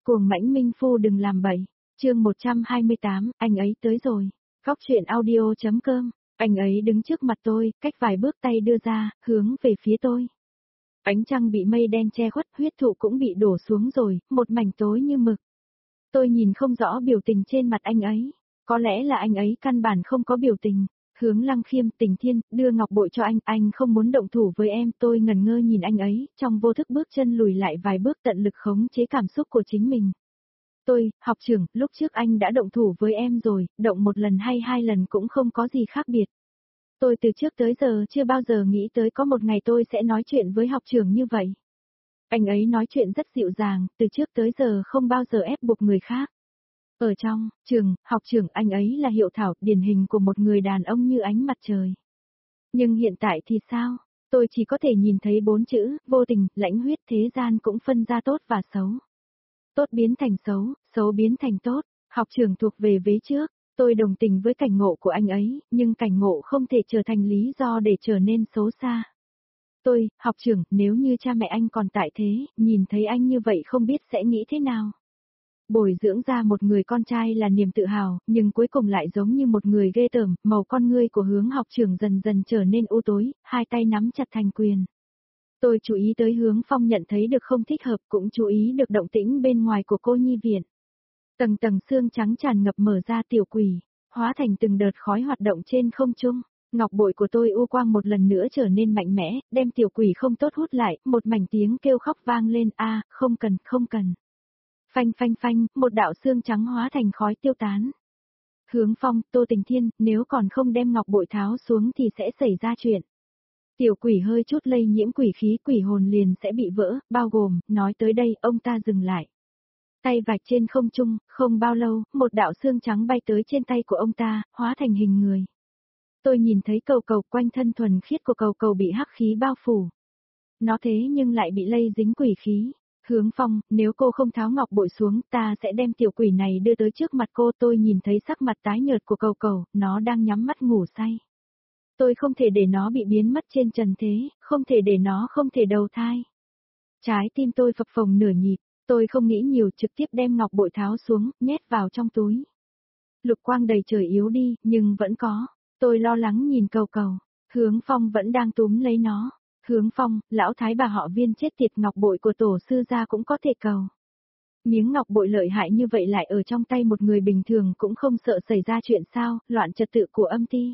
Cuồng mãnh Minh Phu đừng làm bậy. Chương 128, anh ấy tới rồi. Góc truyện audio.com. Anh ấy đứng trước mặt tôi, cách vài bước tay đưa ra, hướng về phía tôi. Ánh trăng bị mây đen che khuất, huyết thụ cũng bị đổ xuống rồi, một mảnh tối như mực. Tôi nhìn không rõ biểu tình trên mặt anh ấy. Có lẽ là anh ấy căn bản không có biểu tình. Hướng Lăng Khiêm, Tình Thiên, đưa ngọc bội cho anh không muốn động thủ với em. Tôi ngẩn ngơ nhìn anh ấy, trong vô thức bước chân lùi lại vài bước tận lực khống chế cảm xúc của chính mình. Tôi, học trưởng, lúc trước anh đã động thủ với em rồi, động một lần hay hai lần cũng không có gì khác biệt. Tôi từ trước tới giờ chưa bao giờ nghĩ tới có một ngày tôi sẽ nói chuyện với học trưởng như vậy. Anh ấy nói chuyện rất dịu dàng, từ trước tới giờ không bao giờ ép buộc người khác. Ở trong trường, học trưởng anh ấy là hiệu thảo, điển hình của một người đàn ông như ánh mặt trời. Nhưng hiện tại thì sao? Tôi chỉ có thể nhìn thấy 4 chữ, vô tình, lãnh huyết, thế gian cũng phân ra tốt và xấu. Tốt biến thành xấu, xấu biến thành tốt, học trưởng thuộc về vế trước. Tôi đồng tình với cảnh ngộ của anh ấy, nhưng cảnh ngộ không thể trở thành lý do để trở nên xấu xa. Tôi, học trưởng, nếu như cha mẹ anh còn tại thế, nhìn thấy anh như vậy không biết sẽ nghĩ thế nào. Bồi dưỡng ra một người con trai là niềm tự hào, nhưng cuối cùng lại giống như một người ghê tởm, màu con ngươi của Hướng học trưởng dần dần trở nên u tối, hai tay nắm chặt thành quyền. Tôi chú ý tới Hướng Phong nhận thấy được không thích hợp, cũng chú ý được động tĩnh bên ngoài của cô nhi viện. Tầng tầng xương trắng tràn ngập mở ra tiểu quỷ, hóa thành từng đợt khói hoạt động trên không trung. Ngọc bội của tôi u quang một lần nữa trở nên mạnh mẽ, đem tiểu quỷ không tốt hút lại, một mảnh tiếng kêu khóc vang lên, không cần, không cần. Phanh phanh phanh, một đạo xương trắng hóa thành khói tiêu tán. Hướng Phong, Tô Tình Thiên, nếu còn không đem ngọc bội tháo xuống thì sẽ xảy ra chuyện. Tiểu quỷ hơi chút lây nhiễm quỷ khí, quỷ hồn liền sẽ bị vỡ, bao gồm, nói tới đây, ông ta dừng lại. Tay vạch trên không trung, không bao lâu, một đạo xương trắng bay tới trên tay của ông ta, hóa thành hình người. Tôi nhìn thấy cầu cầu quanh thân thuần khiết của cầu cầu bị hắc khí bao phủ. Nó thế nhưng lại bị lây dính quỷ khí. Hướng Phong, nếu cô không tháo ngọc bội xuống, ta sẽ đem tiểu quỷ này đưa tới trước mặt cô. Tôi nhìn thấy sắc mặt tái nhợt của cầu cầu, nó đang nhắm mắt ngủ say. Tôi không thể để nó bị biến mất trên trần thế, không thể để nó không thể đầu thai. Trái tim tôi phập phồng nửa nhịp, tôi không nghĩ nhiều, trực tiếp đem ngọc bội tháo xuống, nhét vào trong túi. Lục quang đầy trời yếu đi, nhưng vẫn có. Tôi lo lắng nhìn cầu cầu, Hướng Phong vẫn đang túm lấy nó. Hướng Phong, lão thái bà họ Viên chết tiệt, ngọc bội của tổ sư gia cũng có thể cầu. Miếng ngọc bội lợi hại như vậy lại ở trong tay một người bình thường cũng không sợ xảy ra chuyện sao, loạn trật tự của âm ty.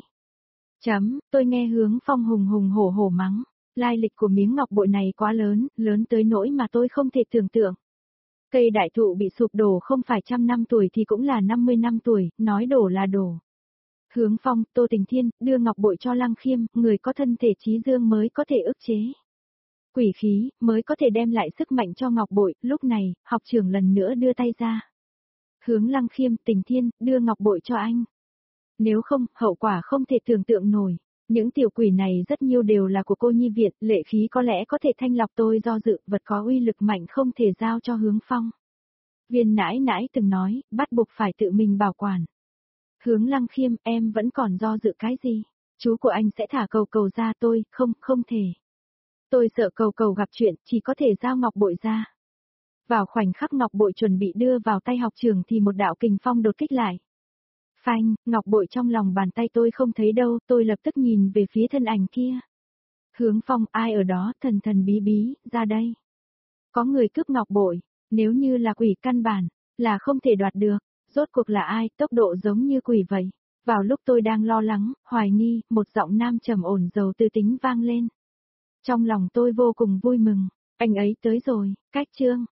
Tôi nghe Hướng Phong hùng hùng hổ hổ mắng, lai lịch của miếng ngọc bội này quá lớn, lớn tới nỗi mà tôi không thể tưởng tượng. Cây đại thụ bị sụp đổ không phải 100 năm tuổi thì cũng là 50 năm tuổi, nói đổ là đổ. Hướng Phong, Tô Tình Thiên, đưa ngọc bội cho Lăng Khiêm, người có thân thể trí dương mới có thể ức chế quỷ khí, mới có thể đem lại sức mạnh cho ngọc bội. Lúc này, học trưởng lần nữa đưa tay ra. Hướng Lăng Khiêm, Tình Thiên, đưa ngọc bội cho anh. Nếu không, hậu quả không thể tưởng tượng nổi. Những tiểu quỷ này rất nhiều đều là của cô nhi viện, lệ khí có lẽ có thể thanh lọc. Tôi do dự, vật có uy lực mạnh không thể giao cho Hướng Phong. Viên nãi nãi từng nói, bắt buộc phải tự mình bảo quản. Hướng Lăng Khiêm, em vẫn còn do dự cái gì? Chú của anh sẽ thả cầu cầu ra. Tôi, không thể. Tôi sợ cầu cầu gặp chuyện, chỉ có thể giao ngọc bội ra. Vào khoảnh khắc ngọc bội chuẩn bị đưa vào tay học trưởng thì một đạo kình phong đột kích lại. Phanh, ngọc bội trong lòng bàn tay tôi không thấy đâu, tôi lập tức nhìn về phía thân ảnh kia. Hướng Phong, ai ở đó, thần thần bí bí, ra đây. Có người cướp ngọc bội, nếu như là quỷ căn bản, là không thể đoạt được. Rốt cuộc là ai, tốc độ giống như quỷ vậy. Vào lúc tôi đang lo lắng, hoài nghi, một giọng nam trầm ổn giàu tư tính vang lên. Trong lòng tôi vô cùng vui mừng, anh ấy tới rồi, cách chương.